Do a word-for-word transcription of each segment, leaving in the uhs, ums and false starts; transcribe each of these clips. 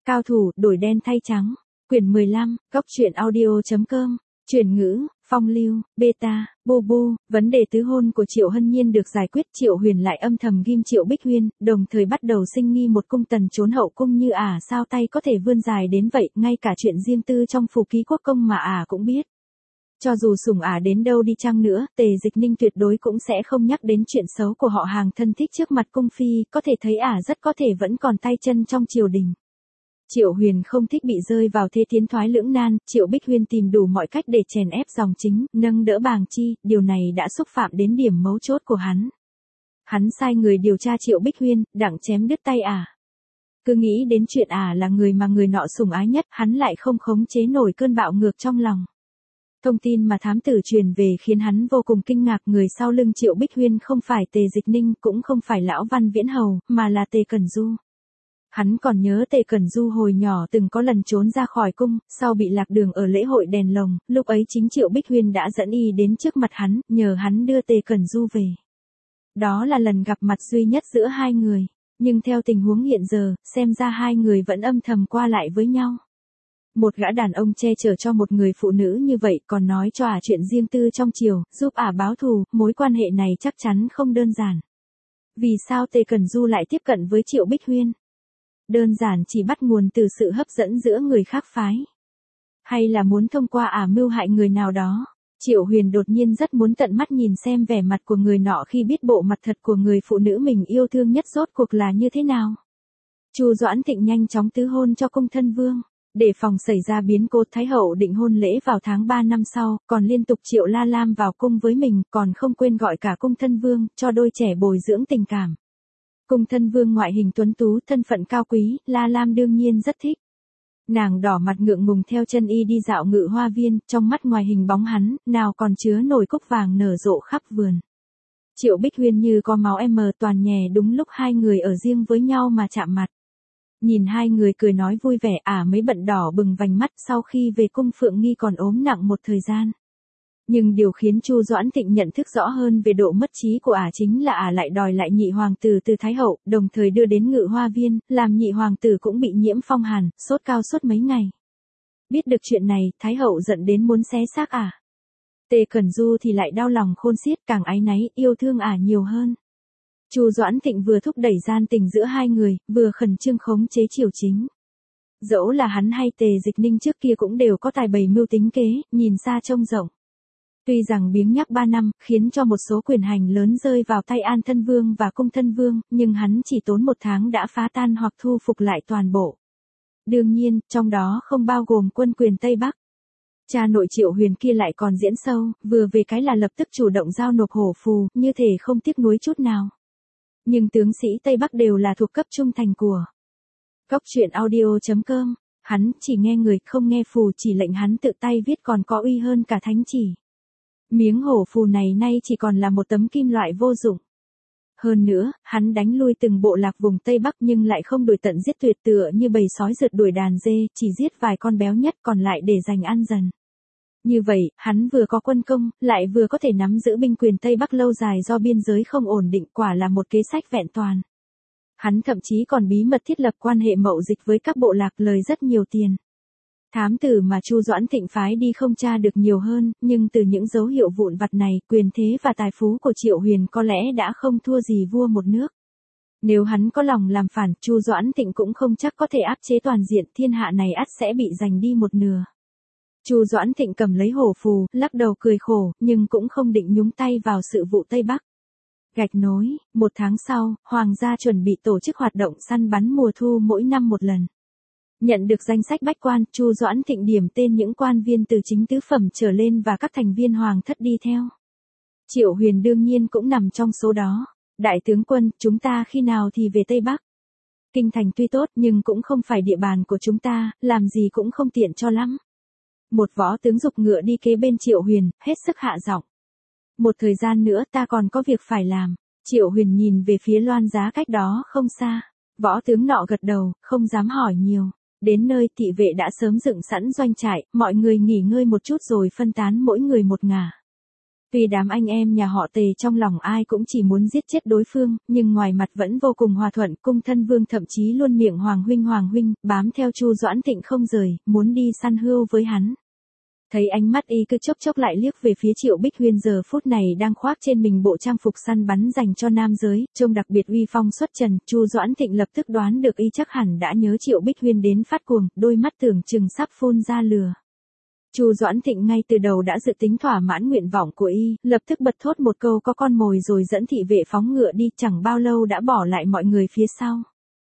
Cao thủ, đổi đen thay trắng. Quyển mười lăm, góc truyện audio.com. Chuyển ngữ, phong lưu, beta, bobo, vấn đề tứ hôn của Triệu Hân Nhiên được giải quyết. Triệu Huyền lại âm thầm ghim Triệu Bích Huyên, đồng thời bắt đầu sinh nghi một cung tần trốn hậu cung như ả sao tay có thể vươn dài đến vậy, ngay cả chuyện riêng tư trong phủ ký quốc công mà ả cũng biết. Cho dù sủng ả đến đâu đi chăng nữa, Tề Dịch Ninh tuyệt đối cũng sẽ không nhắc đến chuyện xấu của họ hàng thân thích trước mặt cung phi, có thể thấy ả rất có thể vẫn còn tay chân trong triều đình. Triệu Huyền không thích bị rơi vào thế tiến thoái lưỡng nan, Triệu Bích Huyên tìm đủ mọi cách để chèn ép dòng chính, nâng đỡ Bàng Chi, điều này đã xúc phạm đến điểm mấu chốt của hắn. Hắn sai người điều tra Triệu Bích Huyên, đặng chém đứt tay ả. Cứ nghĩ đến chuyện ả là người mà người nọ sủng ái nhất, hắn lại không khống chế nổi cơn bạo ngược trong lòng. Thông tin mà thám tử truyền về khiến hắn vô cùng kinh ngạc, người sau lưng Triệu Bích Huyên không phải Tề Dịch Ninh, cũng không phải Lão Văn Viễn Hầu, mà là Tề Cẩn Du. Hắn còn nhớ Tề Cẩn Du hồi nhỏ từng có lần trốn ra khỏi cung, sau bị lạc đường ở lễ hội đèn lồng, lúc ấy chính Triệu Bích Huyên đã dẫn y đến trước mặt hắn, nhờ hắn đưa Tề Cẩn Du về. Đó là lần gặp mặt duy nhất giữa hai người, nhưng theo tình huống hiện giờ, xem ra hai người vẫn âm thầm qua lại với nhau. Một gã đàn ông che chở cho một người phụ nữ như vậy, còn nói cho ả chuyện riêng tư trong triều, giúp ả báo thù, mối quan hệ này chắc chắn không đơn giản. Vì sao Tề Cẩn Du lại tiếp cận với Triệu Bích Huyên? Đơn giản chỉ bắt nguồn từ sự hấp dẫn giữa người khác phái. Hay là muốn thông qua ả mưu hại người nào đó? Triệu Huyền đột nhiên rất muốn tận mắt nhìn xem vẻ mặt của người nọ khi biết bộ mặt thật của người phụ nữ mình yêu thương nhất rốt cuộc là như thế nào. Chu Doãn Thịnh nhanh chóng tứ hôn cho cung thân vương. Để phòng xảy ra biến cố, Thái hậu định hôn lễ vào tháng ba năm sau, còn liên tục triệu La Lam vào cung với mình, còn không quên gọi cả cung thân vương, cho đôi trẻ bồi dưỡng tình cảm. Cung thân vương ngoại hình tuấn tú, thân phận cao quý, La Lam đương nhiên rất thích. Nàng đỏ mặt ngượng ngùng theo chân y đi dạo ngự hoa viên, trong mắt ngoài hình bóng hắn, nào còn chứa nổi cúc vàng nở rộ khắp vườn. Triệu Bích Huyên như có máu em toàn nhè đúng lúc hai người ở riêng với nhau mà chạm mặt. Nhìn hai người cười nói vui vẻ, ả mới bận đỏ bừng vành mắt, sau khi về cung Phượng Nghi còn ốm nặng một thời gian. Nhưng điều khiến Chu Doãn Thịnh nhận thức rõ hơn về độ mất trí của ả chính là ả lại đòi lại nhị hoàng tử từ Thái hậu, đồng thời đưa đến ngự hoa viên, làm nhị hoàng tử cũng bị nhiễm phong hàn, sốt cao suốt mấy ngày. Biết được chuyện này, Thái hậu giận đến muốn xé xác ả. Tề Cẩn Du thì lại đau lòng khôn xiết, càng áy náy, yêu thương ả nhiều hơn. Chu Doãn Thịnh vừa thúc đẩy gian tình giữa hai người, vừa khẩn trương khống chế triều chính. Dẫu là hắn hay Tề Dịch Ninh trước kia cũng đều có tài bày mưu tính kế, nhìn xa trông rộng. Tuy rằng biếng nhác ba năm, khiến cho một số quyền hành lớn rơi vào tay An Thân Vương và Cung Thân Vương, nhưng hắn chỉ tốn một tháng đã phá tan hoặc thu phục lại toàn bộ. Đương nhiên, trong đó không bao gồm quân quyền Tây Bắc. Cha nội Triệu Huyền kia lại còn diễn sâu, vừa về cái là lập tức chủ động giao nộp hổ phù, như thể không tiếc nuối chút nào. Nhưng tướng sĩ Tây Bắc đều là thuộc cấp trung thành của góc truyện audio.com, hắn chỉ nghe người không nghe phù, chỉ lệnh hắn tự tay viết còn có uy hơn cả thánh chỉ. Miếng hổ phù này nay chỉ còn là một tấm kim loại vô dụng. Hơn nữa, hắn đánh lui từng bộ lạc vùng Tây Bắc nhưng lại không đuổi tận giết tuyệt, tựa như bầy sói rượt đuổi đàn dê, chỉ giết vài con béo nhất còn lại để dành ăn dần. Như vậy, hắn vừa có quân công, lại vừa có thể nắm giữ binh quyền Tây Bắc lâu dài do biên giới không ổn định, quả là một kế sách vẹn toàn. Hắn thậm chí còn bí mật thiết lập quan hệ mậu dịch với các bộ lạc, lời rất nhiều tiền. Thám tử mà Chu Doãn Thịnh phái đi không tra được nhiều hơn, nhưng từ những dấu hiệu vụn vặt này, quyền thế và tài phú của Triệu Huyền có lẽ đã không thua gì vua một nước. Nếu hắn có lòng làm phản, Chu Doãn Thịnh cũng không chắc có thể áp chế toàn diện, thiên hạ này ắt sẽ bị giành đi một nửa. Chu Doãn Thịnh cầm lấy hổ phù, lắc đầu cười khổ, nhưng cũng không định nhúng tay vào sự vụ Tây Bắc. Gạch nối, một tháng sau, Hoàng gia chuẩn bị tổ chức hoạt động săn bắn mùa thu mỗi năm một lần. Nhận được danh sách bách quan, Chu Doãn Thịnh điểm tên những quan viên từ chính tứ phẩm trở lên và các thành viên hoàng thất đi theo. Triệu Huyền đương nhiên cũng nằm trong số đó. Đại tướng quân, chúng ta khi nào thì về Tây Bắc? Kinh thành tuy tốt nhưng cũng không phải địa bàn của chúng ta, làm gì cũng không tiện cho lắm. Một võ tướng giục ngựa đi kế bên Triệu Huyền, hết sức hạ giọng. Một thời gian nữa ta còn có việc phải làm. Triệu Huyền nhìn về phía loan giá cách đó không xa. Võ tướng nọ gật đầu, không dám hỏi nhiều. Đến nơi, thị vệ đã sớm dựng sẵn doanh trại, mọi người nghỉ ngơi một chút rồi phân tán mỗi người một ngả. Tuy đám anh em nhà họ Tề trong lòng ai cũng chỉ muốn giết chết đối phương, nhưng ngoài mặt vẫn vô cùng hòa thuận, cung thân vương thậm chí luôn miệng Hoàng huynh Hoàng huynh, bám theo Chu Doãn Thịnh không rời, muốn đi săn hươu với hắn. Thấy ánh mắt y cứ chốc chốc lại liếc về phía Triệu Bích Huyên giờ phút này đang khoác trên mình bộ trang phục săn bắn dành cho nam giới, trông đặc biệt uy phong xuất trần, Chu Doãn Thịnh lập tức đoán được y chắc hẳn đã nhớ Triệu Bích Huyên đến phát cuồng, đôi mắt tưởng chừng sắp phun ra lửa. Chu Doãn Thịnh ngay từ đầu đã dự tính thỏa mãn nguyện vọng của y, lập tức bật thốt một câu có con mồi rồi dẫn thị vệ phóng ngựa đi, chẳng bao lâu đã bỏ lại mọi người phía sau.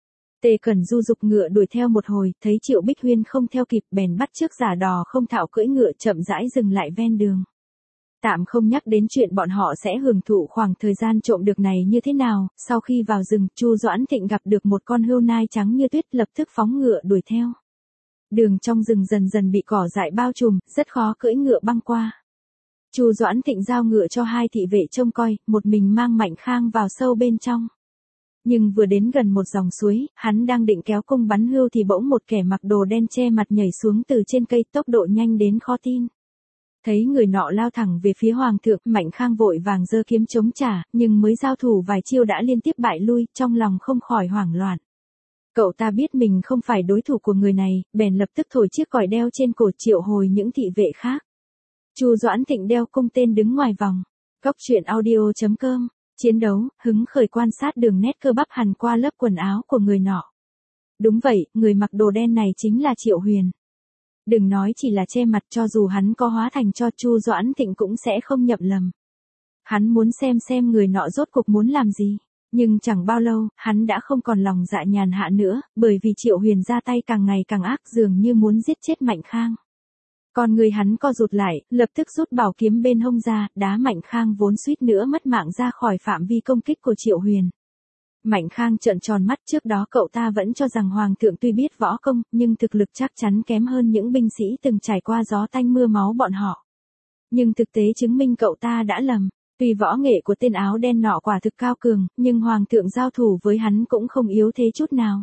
Tề Cẩn Du dục ngựa đuổi theo một hồi, thấy Triệu Bích Huyên không theo kịp, bèn bắt chước giả đò không thạo cưỡi ngựa chậm rãi dừng lại ven đường. Tạm không nhắc đến chuyện bọn họ sẽ hưởng thụ khoảng thời gian trộm được này như thế nào, sau khi vào rừng, Chu Doãn Thịnh gặp được một con hươu nai trắng như tuyết, lập tức phóng ngựa đuổi theo. Đường trong rừng dần dần bị cỏ dại bao trùm, rất khó cưỡi ngựa băng qua. Chu Doãn Thịnh giao ngựa cho hai thị vệ trông coi, một mình mang Mạnh Khang vào sâu bên trong. Nhưng vừa đến gần một dòng suối, hắn đang định kéo cung bắn hươu thì bỗng một kẻ mặc đồ đen che mặt nhảy xuống từ trên cây, tốc độ nhanh đến khó tin. Thấy người nọ lao thẳng về phía hoàng thượng, Mạnh Khang vội vàng giơ kiếm chống trả, nhưng mới giao thủ vài chiêu đã liên tiếp bại lui, trong lòng không khỏi hoảng loạn. Cậu ta biết mình không phải đối thủ của người này, bèn lập tức thổi chiếc còi đeo trên cổ triệu hồi những thị vệ khác. Chu Doãn Thịnh đeo cung tên đứng ngoài vòng. Cóc truyện audio chấm com. Chiến đấu, hứng khởi quan sát đường nét cơ bắp hằn qua lớp quần áo của người nọ. Đúng vậy, người mặc đồ đen này chính là Triệu Huyền. Đừng nói chỉ là che mặt, cho dù hắn có hóa thành cho Chu Doãn Thịnh cũng sẽ không nhầm lầm. Hắn muốn xem xem người nọ rốt cuộc muốn làm gì. Nhưng chẳng bao lâu, hắn đã không còn lòng dạ nhàn hạ nữa, bởi vì Triệu Huyền ra tay càng ngày càng ác, dường như muốn giết chết Mạnh Khang. Còn người hắn co rụt lại, lập tức rút bảo kiếm bên hông ra, đá Mạnh Khang vốn suýt nữa mất mạng ra khỏi phạm vi công kích của Triệu Huyền. Mạnh Khang trợn tròn mắt, trước đó cậu ta vẫn cho rằng Hoàng thượng tuy biết võ công, nhưng thực lực chắc chắn kém hơn những binh sĩ từng trải qua gió tanh mưa máu bọn họ. Nhưng thực tế chứng minh cậu ta đã lầm. Tuy võ nghệ của tên áo đen nọ quả thực cao cường, nhưng Hoàng thượng giao thủ với hắn cũng không yếu thế chút nào.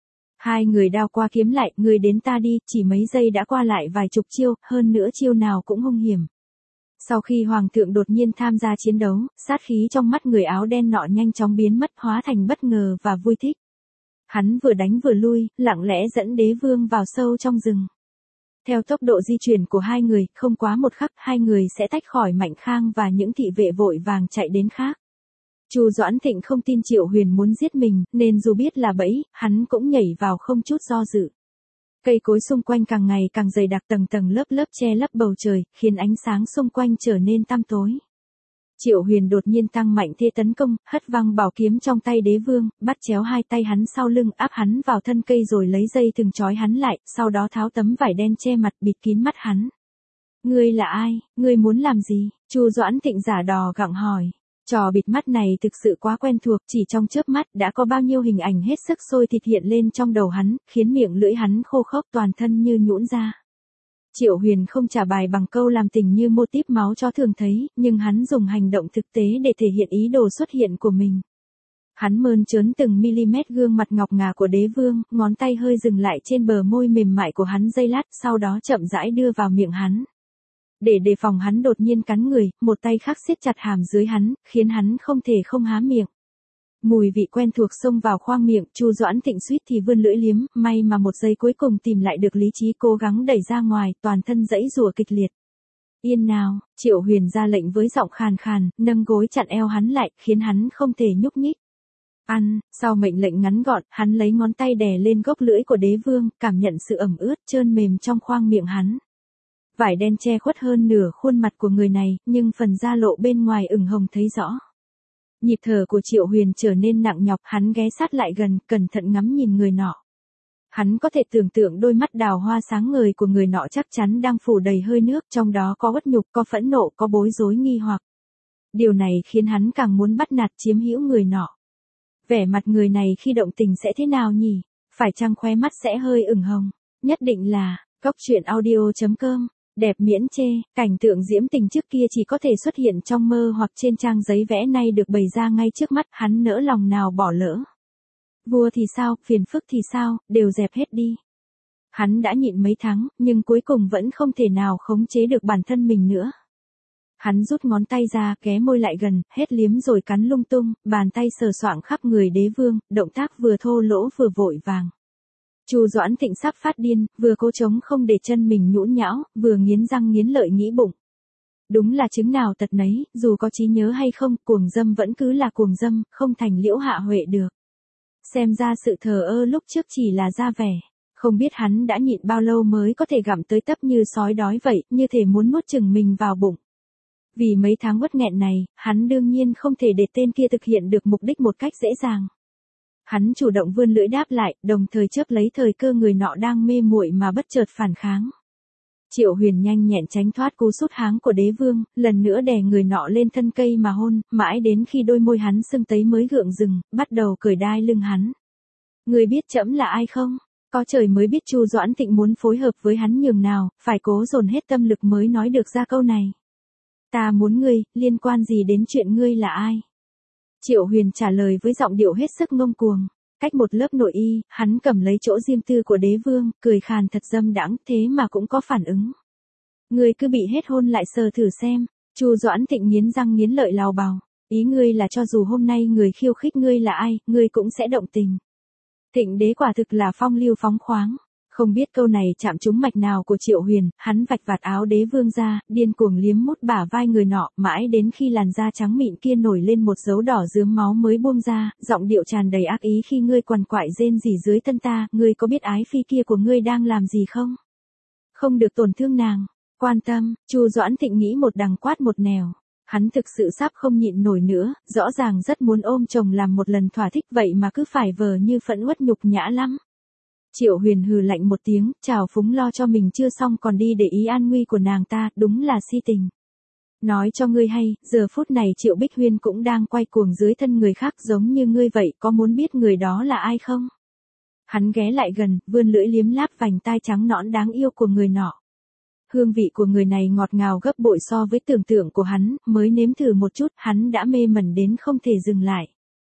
Hai người đao qua kiếm lại, người đến ta đi, chỉ mấy giây đã qua lại vài chục chiêu, hơn nữa chiêu nào cũng hung hiểm. Sau khi Hoàng thượng đột nhiên tham gia chiến đấu, sát khí trong mắt người áo đen nọ nhanh chóng biến mất, hóa thành bất ngờ và vui thích. Hắn vừa đánh vừa lui, lặng lẽ dẫn đế vương vào sâu trong rừng. Theo tốc độ di chuyển của hai người, không quá một khắc, hai người sẽ tách khỏi Mạnh Khang và những thị vệ vội vàng chạy đến khác. Chu Doãn Thịnh không tin Triệu Huyền muốn giết mình, nên dù biết là bẫy, hắn cũng nhảy vào không chút do dự. Cây cối xung quanh càng ngày càng dày đặc, tầng tầng lớp lớp che lấp bầu trời, khiến ánh sáng xung quanh trở nên tăm tối. Triệu Huyền đột nhiên tăng mạnh thế tấn công, hất văng bảo kiếm trong tay đế vương, bắt chéo hai tay hắn sau lưng, áp hắn vào thân cây rồi lấy dây thừng trói hắn lại, sau đó tháo tấm vải đen che mặt bịt kín mắt hắn. Ngươi là ai, ngươi muốn làm gì? Chu Doãn Thịnh giả đò gặng hỏi. Trò bịt mắt này thực sự quá quen thuộc, chỉ trong chớp mắt đã có bao nhiêu hình ảnh hết sức sôi thịt hiện lên trong đầu hắn, khiến miệng lưỡi hắn khô khốc, toàn thân như nhũn ra. Triệu Huyền không trả bài bằng câu làm tình như mô típ máu chó thường thấy, nhưng hắn dùng hành động thực tế để thể hiện ý đồ xuất hiện của mình. Hắn mơn trớn từng mm gương mặt ngọc ngà của đế vương, ngón tay hơi dừng lại trên bờ môi mềm mại của hắn giây lát, sau đó chậm rãi đưa vào miệng hắn. Để đề phòng hắn đột nhiên cắn người, một tay khác siết chặt hàm dưới hắn, khiến hắn không thể không há miệng. Mùi vị quen thuộc xông vào khoang miệng, Chu Doãn Thịnh suýt thì vươn lưỡi liếm, may mà một giây cuối cùng tìm lại được lý trí, cố gắng đẩy ra ngoài, toàn thân giãy giụa kịch liệt. Yên nào, Triệu Huyền ra lệnh với giọng khàn khàn, nâng gối chặn eo hắn lại, khiến hắn không thể nhúc nhích. Ăn, sau mệnh lệnh ngắn gọn, hắn lấy ngón tay đè lên gốc lưỡi của đế vương, cảm nhận sự ẩm ướt trơn mềm trong khoang miệng hắn. Vải đen che khuất hơn nửa khuôn mặt của người này, nhưng phần da lộ bên ngoài ửng hồng thấy rõ. Nhịp thở của Triệu Huyền trở nên nặng nhọc, hắn ghé sát lại gần, cẩn thận ngắm nhìn người nọ. Hắn có thể tưởng tượng đôi mắt đào hoa sáng ngời của người nọ chắc chắn đang phủ đầy hơi nước, trong đó có uất nhục, có phẫn nộ, có bối rối nghi hoặc. Điều này khiến hắn càng muốn bắt nạt chiếm hữu người nọ. Vẻ mặt người này khi động tình sẽ thế nào nhỉ? Phải chăng khóe mắt sẽ hơi ửng hồng? Nhất định là, cóc truyện audio chấm com. Đẹp miễn chê, cảnh tượng diễm tình trước kia chỉ có thể xuất hiện trong mơ hoặc trên trang giấy vẽ nay được bày ra ngay trước mắt, hắn nỡ lòng nào bỏ lỡ. Vua thì sao, phiền phức thì sao, đều dẹp hết đi. Hắn đã nhịn mấy tháng, nhưng cuối cùng vẫn không thể nào khống chế được bản thân mình nữa. Hắn rút ngón tay ra, ghé môi lại gần, hết liếm rồi cắn lung tung, bàn tay sờ soạng khắp người đế vương, động tác vừa thô lỗ vừa vội vàng. Chu Doãn Thịnh sắp phát điên, vừa cố chống không để chân mình nhũn nhão, vừa nghiến răng nghiến lợi nghĩ bụng. Đúng là chứng nào tật nấy, dù có trí nhớ hay không, cuồng dâm vẫn cứ là cuồng dâm, không thành Liễu Hạ Huệ được. Xem ra sự thờ ơ lúc trước chỉ là ra vẻ. Không biết hắn đã nhịn bao lâu mới có thể gặm tới tấp như sói đói vậy, như thể muốn nuốt chửng mình vào bụng. Vì mấy tháng uất nghẹn này, hắn đương nhiên không thể để tên kia thực hiện được mục đích một cách dễ dàng. Hắn chủ động vươn lưỡi đáp lại, đồng thời chớp lấy thời cơ người nọ đang mê muội mà bất chợt phản kháng. Triệu Huyền nhanh nhẹn tránh thoát cú sút háng của đế vương, lần nữa đè người nọ lên thân cây mà hôn, mãi đến khi đôi môi hắn sưng tấy mới gượng dừng, bắt đầu cởi đai lưng hắn. Người biết trẫm là ai không? Có trời mới biết Chu Doãn Thịnh muốn phối hợp với hắn nhường nào, phải cố dồn hết tâm lực mới nói được ra câu này. Ta muốn ngươi, liên quan gì đến chuyện ngươi là ai? Triệu Huyền trả lời với giọng điệu hết sức ngông cuồng. Cách một lớp nội y, hắn cầm lấy chỗ riêng tư của đế vương, cười khàn thật dâm đãng, thế mà cũng có phản ứng. Ngươi cứ bị hết hôn lại sờ thử xem. Chu Doãn Thịnh nghiến răng nghiến lợi lào bào. Ý ngươi là cho dù hôm nay người khiêu khích ngươi là ai, ngươi cũng sẽ động tình. Thịnh đế quả thực là phong lưu phóng khoáng. Không biết câu này chạm trúng mạch nào của Triệu Huyền, hắn vạch vạt áo đế vương ra, điên cuồng liếm mút bả vai người nọ, mãi đến khi làn da trắng mịn kia nổi lên một dấu đỏ rướm máu mới buông ra, giọng điệu tràn đầy ác ý khi ngươi quằn quại rên rỉ dưới thân ta, ngươi có biết ái phi kia của ngươi đang làm gì không? Không được tổn thương nàng, quan tâm, Chu Doãn Thịnh nghĩ một đằng quát một nẻo. Hắn thực sự sắp không nhịn nổi nữa, rõ ràng rất muốn ôm chồng làm một lần thỏa thích vậy mà cứ phải vờ như phẫn uất nhục nhã lắm. Triệu Huyền hừ lạnh một tiếng, chào phúng lo cho mình chưa xong còn đi để ý an nguy của nàng ta, đúng là si tình. Nói cho ngươi hay, giờ phút này Triệu Bích Huyên cũng đang quay cuồng dưới thân người khác giống như ngươi vậy, có muốn biết người đó là ai không? Hắn ghé lại gần, vươn lưỡi liếm láp vành tai trắng nõn đáng yêu của người nọ. Hương vị của người này ngọt ngào gấp bội so với tưởng tượng của hắn, mới nếm thử một chút, hắn đã mê mẩn đến không thể dừng lại.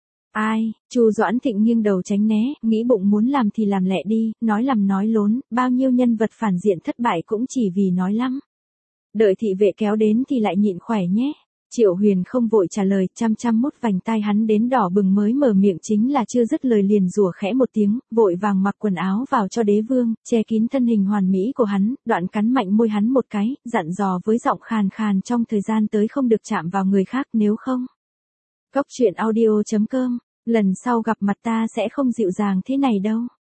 Ai, Chu Doãn Thịnh nghiêng đầu tránh né, nghĩ bụng muốn làm thì làm lẹ đi, nói làm nói lốn, bao nhiêu nhân vật phản diện thất bại cũng chỉ vì nói lắm. Đợi thị vệ kéo đến thì lại nhịn khỏe nhé. Triệu Huyền không vội trả lời, chăm chăm mút vành tai hắn đến đỏ bừng mới mở miệng chính là chưa dứt lời liền rủa khẽ một tiếng, vội vàng mặc quần áo vào cho đế vương, che kín thân hình hoàn mỹ của hắn, đoạn cắn mạnh môi hắn một cái, dặn dò với giọng khàn khàn trong thời gian tới không được chạm vào người khác nếu không. Góc truyện audio chấm com, lần sau gặp mặt ta sẽ không dịu dàng thế này đâu.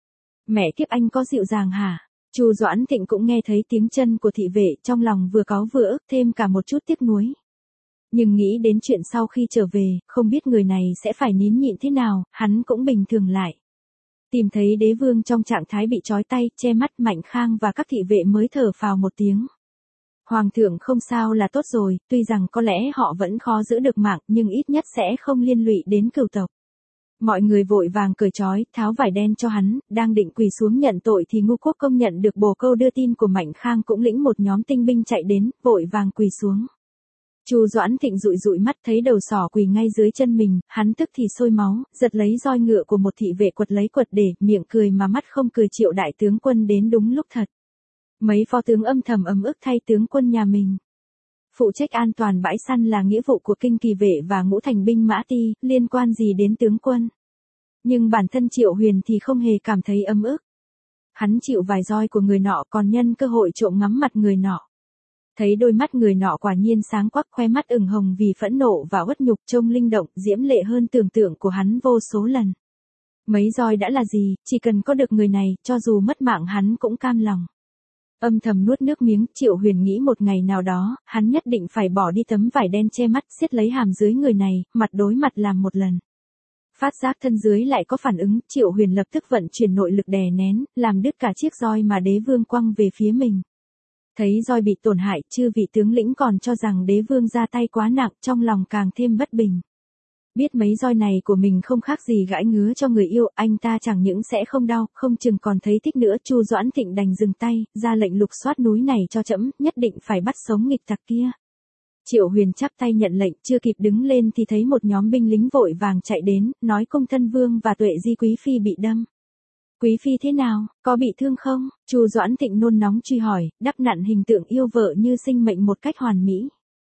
Mẹ kiếp anh có dịu dàng hả? Chu Doãn Thịnh cũng nghe thấy tiếng chân của thị vệ, trong lòng vừa cáu vừa ức thêm cả một chút tiếc nuối. Nhưng nghĩ đến chuyện sau khi trở về, không biết người này sẽ phải nín nhịn thế nào, hắn cũng bình thường lại. Tìm thấy đế vương trong trạng thái bị trói tay, che mắt, Mạnh Khang và các thị vệ mới thở phào một tiếng. Hoàng thượng không sao là tốt rồi, tuy rằng có lẽ họ vẫn khó giữ được mạng, nhưng ít nhất sẽ không liên lụy đến cửu tộc. Mọi người vội vàng cởi trói, tháo vải đen cho hắn, đang định quỳ xuống nhận tội thì Ngô Quốc Công nhận được bồ câu đưa tin của Mạnh Khang cũng lĩnh một nhóm tinh binh chạy đến, vội vàng quỳ xuống. Chu Doãn Thịnh dụi dụi mắt thấy đầu sỏ quỳ ngay dưới chân mình, hắn tức thì sôi máu, giật lấy roi ngựa của một thị vệ quật lấy quật để, miệng cười mà mắt không cười. Triệu đại tướng quân đến đúng lúc thật. Mấy phó tướng âm thầm ấm ức thay tướng quân nhà mình. Phụ trách an toàn bãi săn là nghĩa vụ của kinh kỳ vệ và ngũ thành binh mã ti, liên quan gì đến tướng quân. Nhưng bản thân Triệu Huyền thì không hề cảm thấy ấm ức. Hắn chịu vài roi của người nọ còn nhân cơ hội trộm ngắm mặt người nọ. Thấy đôi mắt người nọ quả nhiên sáng quắc, khoe mắt ửng hồng vì phẫn nộ và uất nhục, trông linh động, diễm lệ hơn tưởng tượng của hắn vô số lần. Mấy roi đã là gì, chỉ cần có được người này, cho dù mất mạng hắn cũng cam lòng. Âm thầm nuốt nước miếng, Triệu Huyền nghĩ một ngày nào đó, hắn nhất định phải bỏ đi tấm vải đen che mắt, siết lấy hàm dưới người này, mặt đối mặt làm một lần. Phát giác thân dưới lại có phản ứng, Triệu Huyền lập tức vận chuyển nội lực đè nén, làm đứt cả chiếc roi mà đế vương quăng về phía mình. Thấy roi bị tổn hại, chư vị tướng lĩnh còn cho rằng đế vương ra tay quá nặng, trong lòng càng thêm bất bình. Biết mấy roi này của mình không khác gì gãi ngứa cho người yêu, anh ta chẳng những sẽ không đau, không chừng còn thấy thích nữa. Chu Doãn Thịnh đành dừng tay, ra lệnh lục soát núi này cho trẫm, nhất định phải bắt sống nghịch tặc kia. Triệu Huyền chắp tay nhận lệnh, chưa kịp đứng lên thì thấy một nhóm binh lính vội vàng chạy đến, nói Công Thân Vương và Tuệ Di Quý Phi bị đâm. Quý Phi thế nào, có bị thương không? Chu Doãn Thịnh nôn nóng truy hỏi, đắp nặn hình tượng yêu vợ như sinh mệnh một cách hoàn mỹ.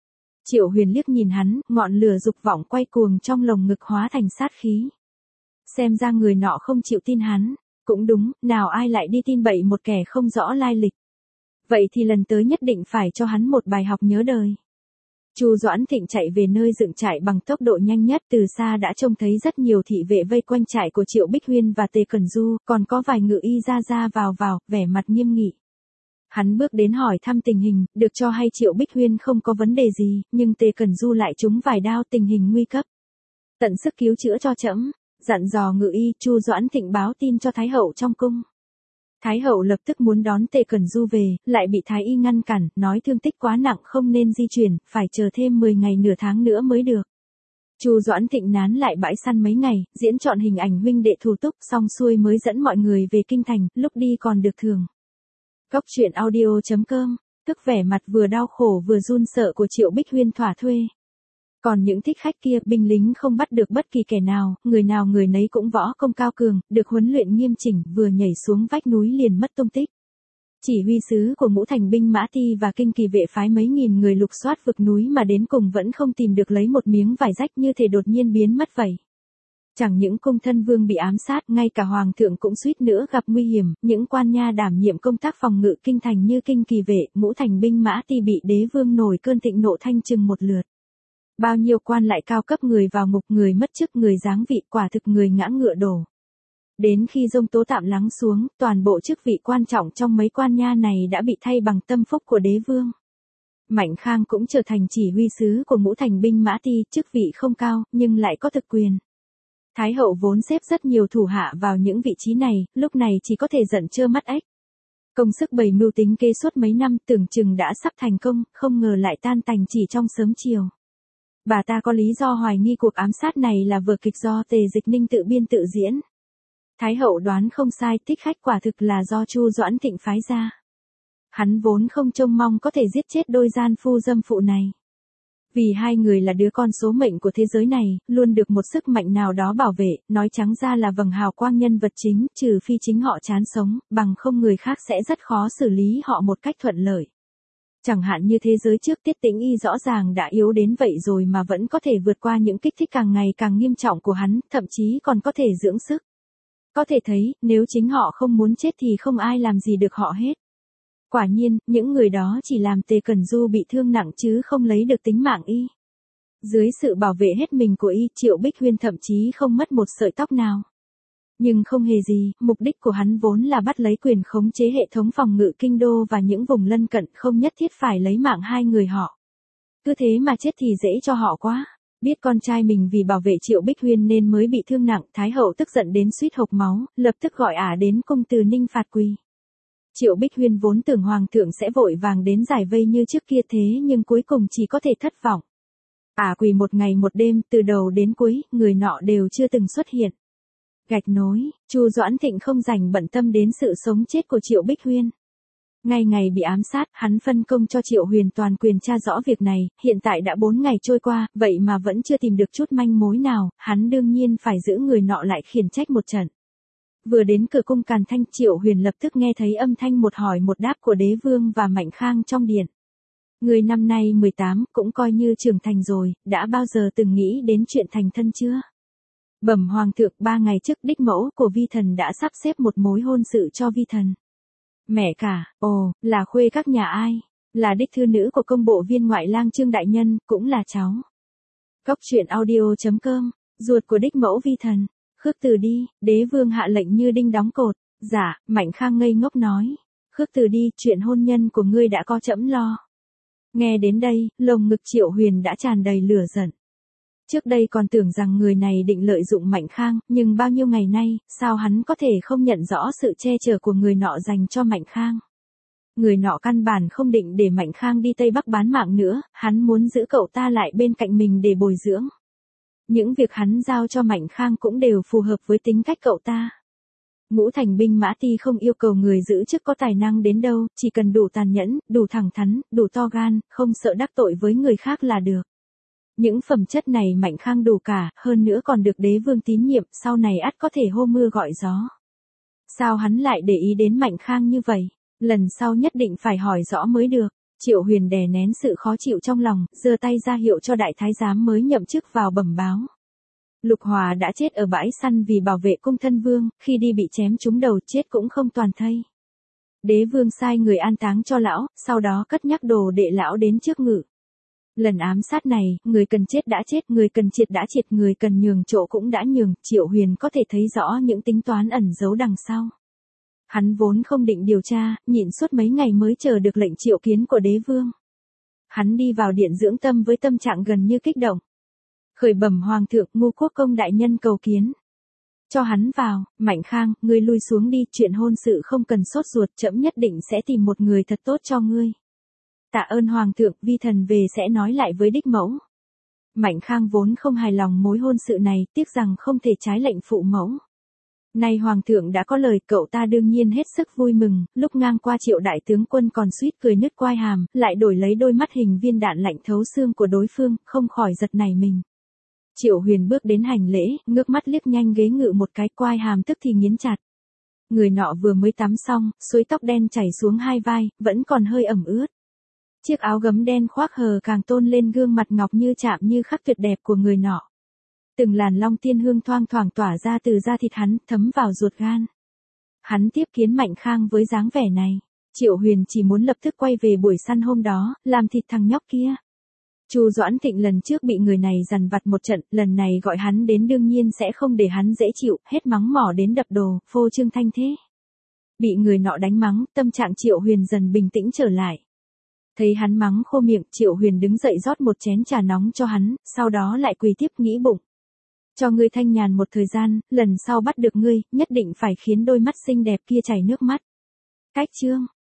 Triệu Huyền liếc nhìn hắn, ngọn lửa dục vọng quay cuồng trong lồng ngực hóa thành sát khí. Xem ra người nọ không chịu tin hắn. Cũng đúng, nào ai lại đi tin bậy một kẻ không rõ lai lịch. Vậy thì lần tới nhất định phải cho hắn một bài học nhớ đời. Chu Doãn Thịnh chạy về nơi dựng trại bằng tốc độ nhanh nhất, từ xa đã trông thấy rất nhiều thị vệ vây quanh trại của Triệu Bích Huyên và Tề Cẩn Du, còn có vài ngự y ra ra vào vào, vẻ mặt nghiêm nghị. Hắn bước đến hỏi thăm tình hình, được cho hay Triệu Bích Huyên không có vấn đề gì, nhưng Tề Cẩn Du lại trúng vài đao, tình hình nguy cấp. Tận sức cứu chữa cho trẫm, dặn dò ngự y. Chu Doãn Thịnh báo tin cho Thái hậu trong cung. Thái hậu lập tức muốn đón Tề Cẩn Du về, lại bị Thái y ngăn cản, nói thương tích quá nặng không nên di chuyển, phải chờ thêm mười ngày nửa tháng nữa mới được. Chu Doãn Thịnh nán lại bãi săn mấy ngày, diễn chọn hình ảnh huynh đệ thủ túc, xong xuôi mới dẫn mọi người về kinh thành, lúc đi còn được thưởng. Góc truyện audio chấm com, tức vẻ mặt vừa đau khổ vừa run sợ của Triệu Bích Huyên thỏa thuê. Còn những thích khách kia, binh lính không bắt được bất kỳ kẻ nào, người nào người nấy cũng võ công cao cường, được huấn luyện nghiêm chỉnh, vừa nhảy xuống vách núi liền mất tung tích. Chỉ huy sứ của ngũ thành binh Mã Ti và kinh kỳ vệ phái mấy nghìn người lục soát vực núi mà đến cùng vẫn không tìm được lấy một miếng vải rách, như thể đột nhiên biến mất vậy. Chẳng những cung thân vương bị ám sát, ngay cả hoàng thượng cũng suýt nữa gặp nguy hiểm, những quan nha đảm nhiệm công tác phòng ngự kinh thành như kinh kỳ vệ, ngũ thành binh Mã Ti bị đế vương nổi cơn thịnh nộ thanh trừng một lượt. Bao nhiêu quan lại cao cấp người vào ngục, người mất chức, người giáng vị, quả thực người ngã ngựa đổ. Đến khi giông tố tạm lắng xuống, toàn bộ chức vị quan trọng trong mấy quan nha này đã bị thay bằng tâm phúc của đế vương. Mạnh Khang cũng trở thành chỉ huy sứ của ngũ thành binh Mã Ti, chức vị không cao, nhưng lại có thực quyền. Thái hậu vốn xếp rất nhiều thủ hạ vào những vị trí này, lúc này chỉ có thể giận trơ mắt ếch. Công sức bày mưu tính kế suốt mấy năm tưởng chừng đã sắp thành công, không ngờ lại tan tành chỉ trong sớm chiều. Bà ta có lý do hoài nghi cuộc ám sát này là vở kịch do Tề Dịch Ninh tự biên tự diễn. Thái hậu đoán không sai, thích khách quả thực là do Chu Doãn Thịnh phái ra. Hắn vốn không trông mong có thể giết chết đôi gian phu dâm phụ này. Vì hai người là đứa con số mệnh của thế giới này, luôn được một sức mạnh nào đó bảo vệ, nói trắng ra là vầng hào quang nhân vật chính, trừ phi chính họ chán sống, bằng không người khác sẽ rất khó xử lý họ một cách thuận lợi. Chẳng hạn như thế giới trước Tiết Tĩnh Y rõ ràng đã yếu đến vậy rồi mà vẫn có thể vượt qua những kích thích càng ngày càng nghiêm trọng của hắn, thậm chí còn có thể dưỡng sức. Có thể thấy, nếu chính họ không muốn chết thì không ai làm gì được họ hết. Quả nhiên, những người đó chỉ làm Tề Cẩn Du bị thương nặng chứ không lấy được tính mạng y. Dưới sự bảo vệ hết mình của y, Triệu Bích Huyên thậm chí không mất một sợi tóc nào. Nhưng không hề gì, mục đích của hắn vốn là bắt lấy quyền khống chế hệ thống phòng ngự kinh đô và những vùng lân cận, không nhất thiết phải lấy mạng hai người họ. Cứ thế mà chết thì dễ cho họ quá. Biết con trai mình vì bảo vệ Triệu Bích Huyên nên mới bị thương nặng, Thái hậu tức giận đến suýt hộc máu, lập tức gọi ả đến cung từ Ninh phạt quỳ. Triệu Bích Huyên vốn tưởng hoàng thượng sẽ vội vàng đến giải vây như trước kia, thế nhưng cuối cùng chỉ có thể thất vọng. Ả quỳ một ngày một đêm, từ đầu đến cuối, người nọ đều chưa từng xuất hiện. Gạch nối, Chu Doãn Thịnh không rảnh bận tâm đến sự sống chết của Triệu Bích Huyên. Ngày ngày bị ám sát, hắn phân công cho Triệu Huyền toàn quyền tra rõ việc này, hiện tại đã bốn ngày trôi qua, vậy mà vẫn chưa tìm được chút manh mối nào, hắn đương nhiên phải giữ người nọ lại khiển trách một trận. Vừa đến cửa cung Càn Thanh, Triệu Huyền lập tức nghe thấy âm thanh một hỏi một đáp của đế vương và Mạnh Khang trong điện. Người năm nay mười tám, cũng coi như trưởng thành rồi, đã bao giờ từng nghĩ đến chuyện thành thân chưa? Bẩm hoàng thượng, ba ngày trước đích mẫu của vi thần đã sắp xếp một mối hôn sự cho vi thần. Mẹ cả, ồ, là khuê các nhà ai? Là đích thư nữ của công bộ viên ngoại lang Trương đại nhân, cũng là cháu. Góc truyện audio chấm com, ruột của đích mẫu vi thần. Khước từ đi, đế vương hạ lệnh như đinh đóng cột. Dạ, Mạnh Khang ngây ngốc nói. Khước từ đi, chuyện hôn nhân của ngươi đã có trẫm lo. Nghe đến đây, lồng ngực Triệu Huyền đã tràn đầy lửa giận. Trước đây còn tưởng rằng người này định lợi dụng Mạnh Khang, nhưng bao nhiêu ngày nay, sao hắn có thể không nhận rõ sự che chở của người nọ dành cho Mạnh Khang. Người nọ căn bản không định để Mạnh Khang đi Tây Bắc bán mạng nữa, hắn muốn giữ cậu ta lại bên cạnh mình để bồi dưỡng. Những việc hắn giao cho Mạnh Khang cũng đều phù hợp với tính cách cậu ta. Ngũ thành binh Mã Ti không yêu cầu người giữ chức có tài năng đến đâu, chỉ cần đủ tàn nhẫn, đủ thẳng thắn, đủ to gan, không sợ đắc tội với người khác là được. Những phẩm chất này Mạnh Khang đủ cả, hơn nữa còn được đế vương tín nhiệm, sau này ắt có thể hô mưa gọi gió. Sao hắn lại để ý đến Mạnh Khang như vậy? Lần sau nhất định phải hỏi rõ mới được. Triệu Huyền đè nén sự khó chịu trong lòng, giơ tay ra hiệu cho đại thái giám mới nhậm chức vào bẩm báo. Lục Hòa đã chết ở bãi săn vì bảo vệ cung thân vương, khi đi bị chém trúng đầu, chết cũng không toàn thây. Đế vương sai người an táng cho lão, sau đó cất nhắc đồ đệ lão đến trước ngự. Lần ám sát này, người cần chết đã chết, người cần triệt đã triệt, người cần nhường chỗ cũng đã nhường, Triệu Huyền có thể thấy rõ những tính toán ẩn giấu đằng sau. Hắn vốn không định điều tra, nhịn suốt mấy ngày mới chờ được lệnh triệu kiến của đế vương. Hắn đi vào điện dưỡng tâm với tâm trạng gần như kích động. Khởi bẩm hoàng thượng, Ngô Quốc công đại nhân cầu kiến. Cho hắn vào. Mạnh Khang, ngươi lui xuống đi, chuyện hôn sự không cần sốt ruột, trẫm nhất định sẽ tìm một người thật tốt cho ngươi. Tạ ơn hoàng thượng, vi thần về sẽ nói lại với đích mẫu. Mạnh Khang vốn không hài lòng mối hôn sự này, tiếc rằng không thể trái lệnh phụ mẫu. Nay hoàng thượng đã có lời, cậu ta đương nhiên hết sức vui mừng, lúc ngang qua Triệu đại tướng quân còn suýt cười nứt quai hàm, lại đổi lấy đôi mắt hình viên đạn lạnh thấu xương của đối phương, không khỏi giật nảy mình. Triệu Huyền bước đến hành lễ, ngước mắt liếc nhanh ghế ngự một cái, quai hàm tức thì nghiến chặt. Người nọ vừa mới tắm xong, suối tóc đen chảy xuống hai vai, vẫn còn hơi ẩm ướt. Chiếc áo gấm đen khoác hờ càng tôn lên gương mặt ngọc như chạm như khắc tuyệt đẹp của người nọ. Từng làn long tiên hương thoang thoảng tỏa ra từ da thịt hắn, thấm vào ruột gan. Hắn tiếp kiến Mạnh Khang với dáng vẻ này. Triệu Huyền chỉ muốn lập tức quay về buổi săn hôm đó, làm thịt thằng nhóc kia. Chu Doãn Thịnh lần trước bị người này dằn vặt một trận, lần này gọi hắn đến đương nhiên sẽ không để hắn dễ chịu, hết mắng mỏ đến đập đồ, phô trương thanh thế. Bị người nọ đánh mắng, tâm trạng Triệu Huyền dần bình tĩnh trở lại. Thấy hắn mắng khô miệng, Triệu Huyền đứng dậy rót một chén trà nóng cho hắn, sau đó lại quỳ tiếp nghĩ bụng. Cho ngươi thanh nhàn một thời gian, lần sau bắt được ngươi, nhất định phải khiến đôi mắt xinh đẹp kia chảy nước mắt. Cách chương